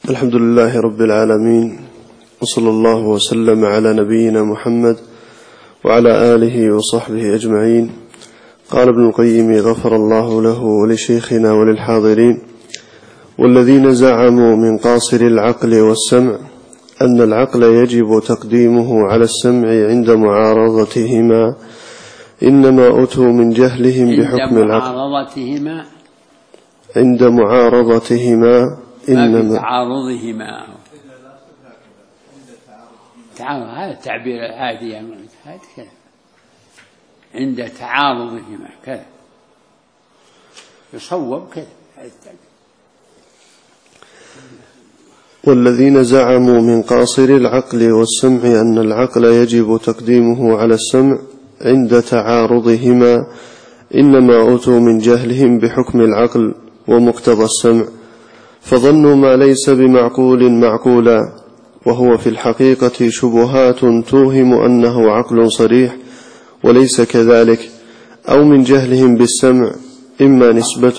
الحمد لله رب العالمين، وصلى الله وسلم على نبينا محمد وعلى آله وصحبه أجمعين. قال ابن القيم غفر الله له ولشيخنا وللحاضرين: والذين زعموا من قاصر العقل والسمع أن العقل يجب تقديمه على السمع عند معارضتهما إنما أتوا من جهلهم بحكم العقل. عند معارضتهما إنما تعارضهما، هذا التعبير العادي يعني كذا، عند تعارضهما كذا يصوب كذا. والذين زعموا من قاصر العقل والسمع أن العقل يجب تقديمه على السمع عند تعارضهما إنما أتوا من جهلهم بحكم العقل ومقتضى السمع، فظنوا ما ليس بمعقول معقولا، وهو في الحقيقة شبهات توهم أنه عقل صريح وليس كذلك، أو من جهلهم بالسمع إما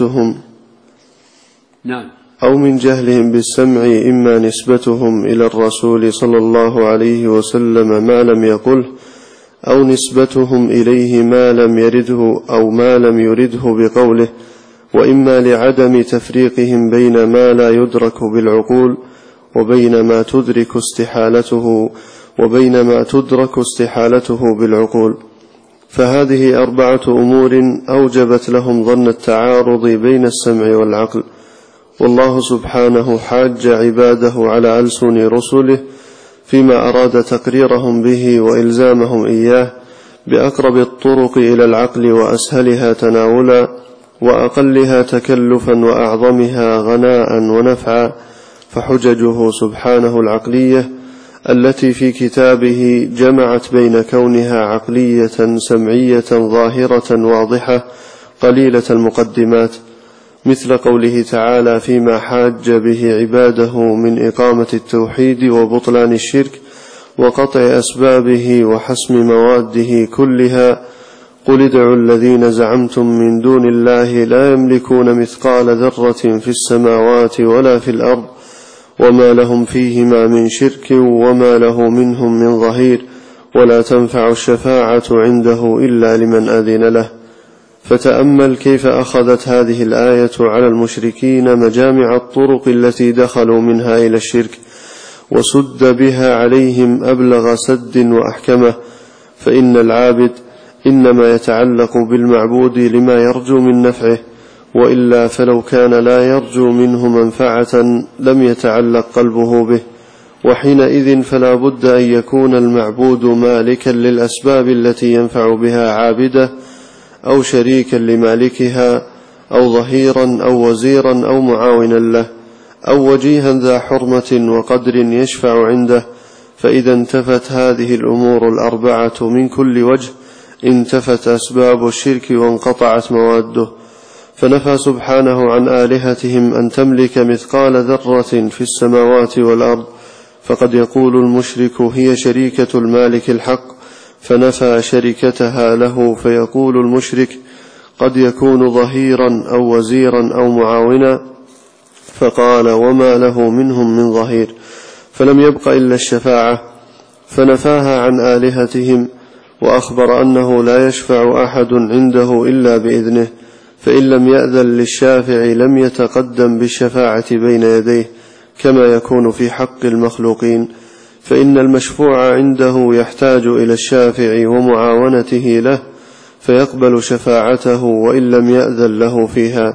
نسبتهم إلى الرسول صلى الله عليه وسلم ما لم يقله، أو نسبتهم إليه ما لم يرده أو ما لم يرده بقوله، وإما لعدم تفريقهم بين ما لا يدرك بالعقول وبين ما تدرك استحالته بالعقول. فهذه 4 أمور أوجبت لهم ظن التعارض بين السمع والعقل، والله سبحانه حاج عباده على ألسن رسله فيما أراد تقريرهم به وإلزامهم إياه بأقرب الطرق إلى العقل وأسهلها تناولا وأقلها تكلفا وأعظمها غناء ونفعا، فحججه سبحانه العقلية التي في كتابه جمعت بين كونها عقلية سمعية ظاهرة واضحة قليلة المقدمات، مثل قوله تعالى فيما حاج به عباده من إقامة التوحيد وبطلان الشرك وقطع أسبابه وحسم مواده كلها: قل ادعوا الذين زعمتم من دون الله لا يملكون مثقال ذرة في السماوات ولا في الأرض وما لهم فيهما من شرك وما له منهم من ظهير ولا تنفع الشفاعة عنده إلا لمن أذن له. فتأمل كيف أخذت هذه الآية على المشركين مجامع الطرق التي دخلوا منها إلى الشرك، وسد بها عليهم أبلغ سد وأحكمه، فإن العابد إنما يتعلق بالمعبود لما يرجو من نفعه، وإلا فلو كان لا يرجو منه منفعة لم يتعلق قلبه به، وحينئذ فلا بد أن يكون المعبود مالكا للأسباب التي ينفع بها عابده، أو شريكا لمالكها، أو ظهيرا أو وزيرا أو معاونا له، أو وجيها ذا حرمة وقدر يشفع عنده. فإذا انتفت هذه الأمور 4 من كل وجه انتفت أسباب الشرك وانقطعت مواده، فنفى سبحانه عن آلهتهم أن تملك مثقال ذرة في السماوات والأرض، فقد يقول المشرك هي شريكة المالك الحق، فنفى شركتها له، فيقول المشرك قد يكون ظهيرا أو وزيرا أو معاونا، فقال وما له منهم من ظهير، فلم يبق إلا الشفاعة، فنفاها عن آلهتهم، وأخبر أنه لا يشفع أحد عنده إلا بإذنه، فإن لم يأذن للشافع لم يتقدم بالشفاعة بين يديه كما يكون في حق المخلوقين، فإن المشفوع عنده يحتاج إلى الشافع ومعاونته له فيقبل شفاعته وإن لم يأذن له فيها.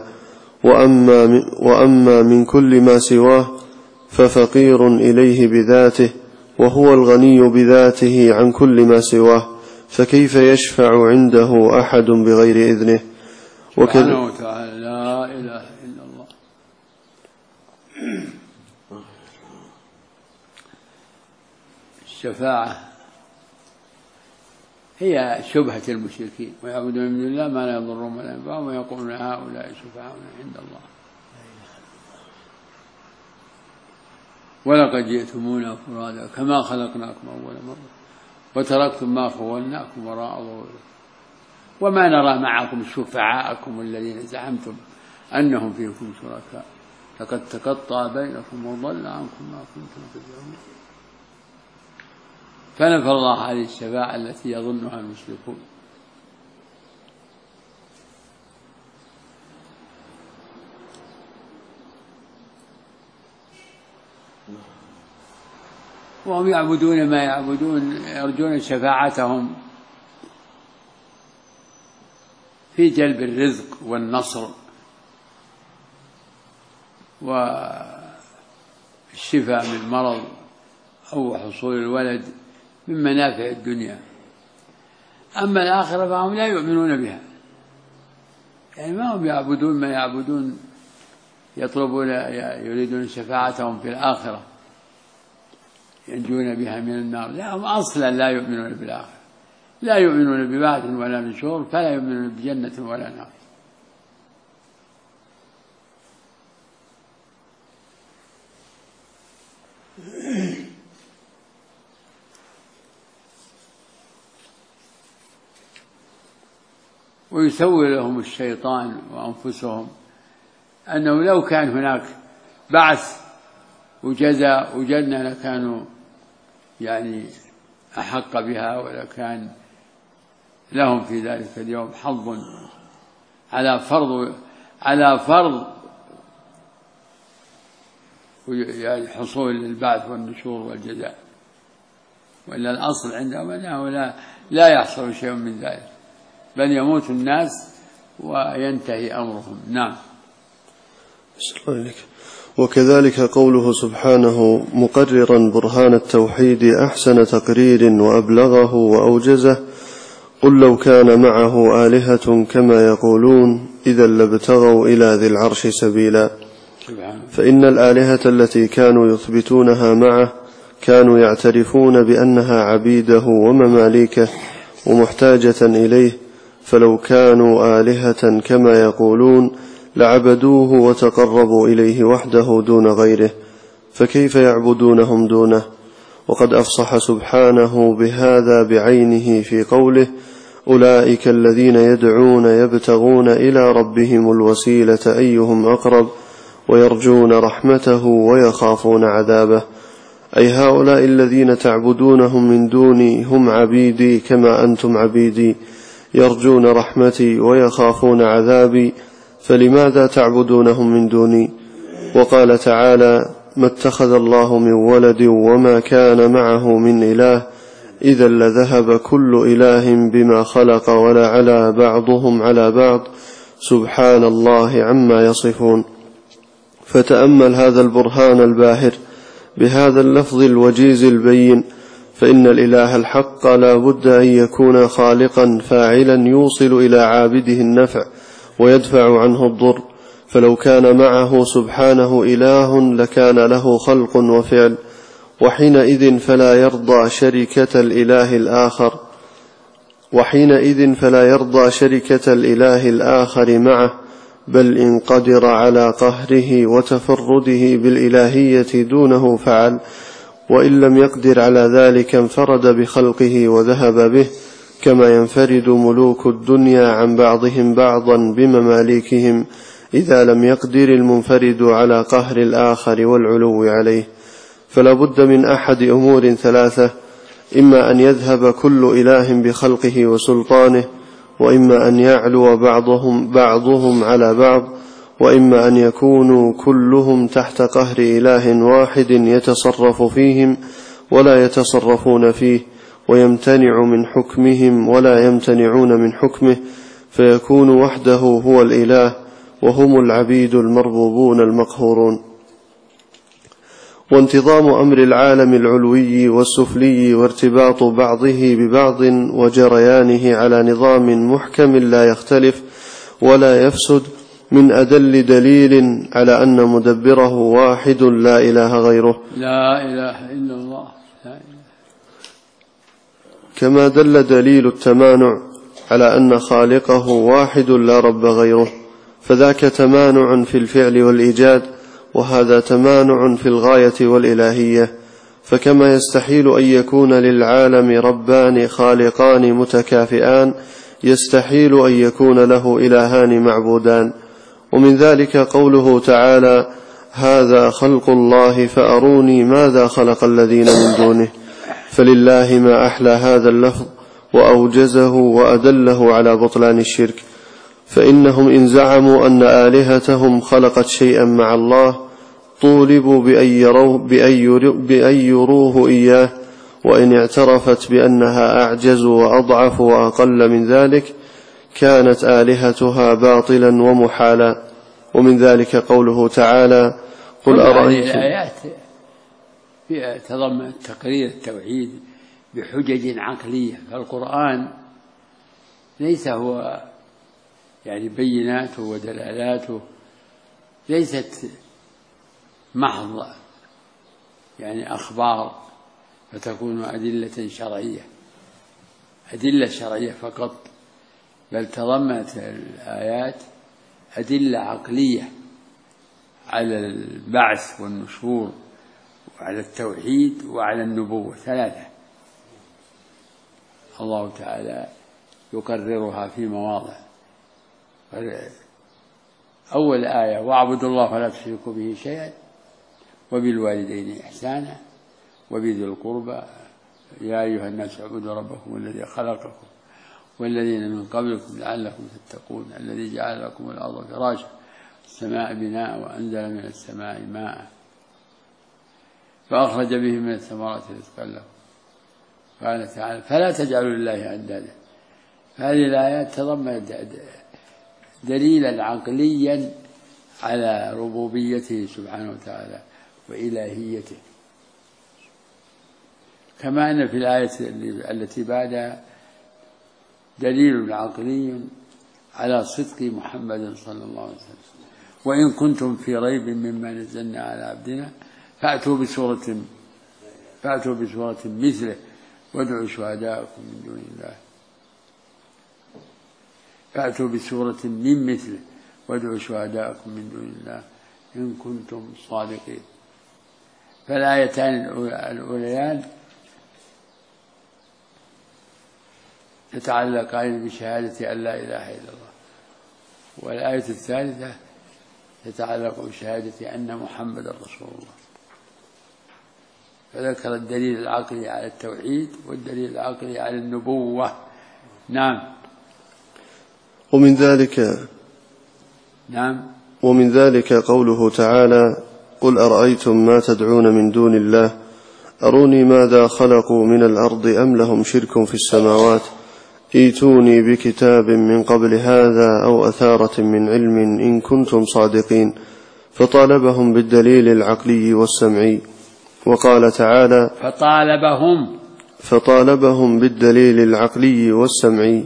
وأما من كل ما سواه ففقير إليه بذاته، وهو الغني بذاته عن كل ما سواه، فكيف يشفع عنده أحد بغير إذنه؟ سبحانه وتعالى لا إله إلا الله. الشفاعة هي شبهة المشركين، ويعبدون من الله ما لا يضرهم ولا ينفعهم، ويقولون هؤلاء شفعاؤنا عند الله ولقد جئتمونا فرادا كما خلقناكم أول مرة وتركتم ما خولناكم وراء ظهوركم وما نرى معكم شفعاءكم الذين زعمتم أنهم فيكم شركاء لقد تقطع بينكم وضل عنكم ما كنتم تدعون. فنفى الله هذه الشفاعة التي يظنها المشركون. وهم يعبدون ما يعبدون، يرجون شفاعتهم في جلب الرزق والنصر والشفاء من المرض أو حصول الولد من منافع الدنيا. أما الآخرة فهم لا يؤمنون بها، يعني ما هم يعبدون ما يعبدون يطلبون يريدون شفاعتهم في الآخرة ينجون بها من النار. لا، هم أصلا لا يؤمنون بالآخرة، لا يؤمنون ببعث ولا نشور، فلا يؤمنون بجنة ولا نار. ويسول لهم الشيطان وأنفسهم أنه لو كان هناك بعث وجزاء وجنة لكانوا يعني أحق بها، ولكان لهم في ذلك اليوم حظ على فرض يعني حصول البعث والنشور والجزاء. وإلا الأصل عندهم أنه لا يحصل شيء من ذلك، بل يموت الناس وينتهي أمرهم. نعم. وكذلك قوله سبحانه مقررا برهان التوحيد أحسن تقرير وأبلغه وأوجزه: قل لو كان معه آلهة كما يقولون إذا لابتغوا إلى ذي العرش سبيلا. فإن الآلهة التي كانوا يثبتونها معه كانوا يعترفون بأنها عبيده ومماليكه ومحتاجة إليه، فلو كانوا آلهة كما يقولون لعبدوه وتقربوا إليه وحده دون غيره، فكيف يعبدونهم دونه؟ وقد أفصح سبحانه بهذا بعينه في قوله: أولئك الذين يدعون يبتغون إلى ربهم الوسيلة أيهم أقرب ويرجون رحمته ويخافون عذابه. أي هؤلاء الذين تعبدونهم من دوني هم عبيدي كما أنتم عبيدي، يرجون رحمتي ويخافون عذابي، فلماذا تعبدونهم من دوني؟ وقال تعالى: ما اتخذ الله من ولد وما كان معه من إله إذا لذهب كل إله بما خلق ولا على بعضهم على بعض سبحان الله عما يصفون. فتأمل هذا البرهان الباهر بهذا اللفظ الوجيز البين، فإن الإله الحق لا بد أن يكون خالقا فاعلا يوصل إلى عابده النفع ويدفع عنه الضر، فلو كان معه سبحانه إله لكان له خلق وفعل، وحينئذ فلا يرضى شركة الإله الآخر معه، بل إن قدر على قهره وتفرده بالإلهية دونه فعل، وإن لم يقدر على ذلك انفرد بخلقه وذهب به، كما ينفرد ملوك الدنيا عن بعضهم بعضا بمماليكهم إذا لم يقدر المنفرد على قهر الآخر والعلو عليه. فلا بد من أحد أمور ثلاثة: إما أن يذهب كل إله بخلقه وسلطانه، وإما أن يعلو بعضهم على بعض، وإما أن يكونوا كلهم تحت قهر إله واحد يتصرف فيهم ولا يتصرفون فيه، ويمتنع من حكمهم ولا يمتنعون من حكمه، فيكون وحده هو الإله وهم العبيد المربوبون المقهورون. وانتظام أمر العالم العلوي والسفلي وارتباط بعضه ببعض وجريانه على نظام محكم لا يختلف ولا يفسد من أدل دليل على أن مدبره واحد لا إله غيره، لا إله إلا الله، لا إله. كما دل دليل التمانع على أن خالقه واحد لا رب غيره، فذاك تمانع في الفعل والإيجاد، وهذا تمانع في الغاية والإلهية. فكما يستحيل أن يكون للعالم ربان خالقان متكافئان، يستحيل أن يكون له إلهان معبودان. ومن ذلك قوله تعالى: هذا خلق الله فأروني ماذا خلق الذين من دونه. فلله ما أحلى هذا اللفظ وأوجزه وأدله على بطلان الشرك، فإنهم إن زعموا أن آلهتهم خلقت شيئا مع الله طولبوا بأن يروه إياه، وإن اعترفت بأنها أعجز وأضعف وأقل من ذلك كانت آلهتها باطلا ومحالا. ومن ذلك قوله تعالى: قل أرأيتم. الآيات فيها تضمن تقرير التوحيد بحجج عقلية، فالقرآن ليس هو يعني بيناته ودلالاته ليست محض يعني أخبار فتكون أدلة شرعية فقط، بل تضمنت الآيات أدلة عقلية على البعث والنشور وعلى التوحيد وعلى النبوة، ثلاثة الله تعالى يقررها في مواضع. أول آية: واعبدوا الله ولا تشركوا به شيئا وبالوالدين إحسانا وبذي القربى يا أيها الناس اعبدوا ربكم الذي خلقكم والذين من قبلكم لعلكم تتقون الذي جعل لكم الأرض فراشا السماء بناء وأنزل من السماء ماء فأخرج به من الثمرات رزقا لكم. قال تعالى: فلا تجعلوا لله أندادا. هذه الآيات تضمنت دليلا عقليا على ربوبيته سبحانه وتعالى وإلهيته، كما أن في الآية التي بعدها دليل عقلي على صدق محمد صلى الله عليه وسلم: وإن كنتم في ريب مما نزلنا على عبدنا فأتوا بسورة مثله وادعوا شهداءكم من دون الله فأتوا بسورة من مثله وادعوا شهداءكم من دون الله إن كنتم صادقين. فالآيتان الأوليان تتعلقان بشهادة أن لا إله إلا الله، والآية الثالثة تتعلق بشهادة أن محمد رسول الله. فذكر الدليل العقلي على التوحيد والدليل العقلي على النبوة. نعم. ومن ذلك قوله تعالى: قل أرأيتم ما تدعون من دون الله أروني ماذا خلقوا من الأرض أم لهم شرك في السماوات ائتوني بكتاب من قبل هذا أو أثارة من علم إن كنتم صادقين. فطالبهم بالدليل العقلي والسمعي. وقال تعالى: فطالبهم بالدليل العقلي والسمعي.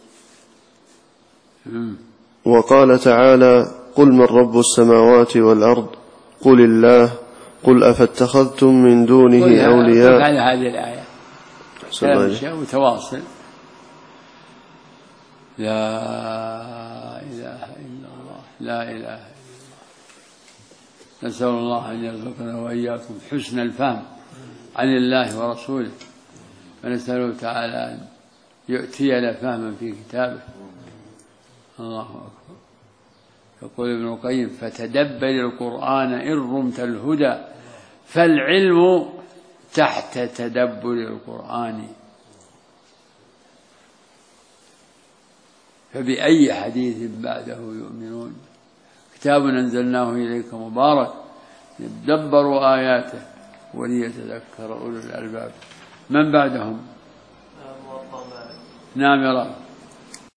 وقال تعالى: قل من رب السماوات والأرض قل الله قل أفاتخذتم من دونه أولياء. على هذه الآية وتواصل: لا إله إلا الله لا إله إلا الله. نسأل الله أن يرزقنا وإياكم حسن الفهم عن الله ورسوله، ونسأله تعالى أن يؤتينا فهما في كتابه. الله أكبر. يقول ابن القيم: فتدبر القرآن إن رمت الهدى فالعلم تحت تدبر القرآن. فبأي حديث بعده يؤمنون؟ كتاب أنزلناه إليك مبارك ليدبروا آياته وليتذكر أولو الألباب. من بعدهم؟ نعم يا رب.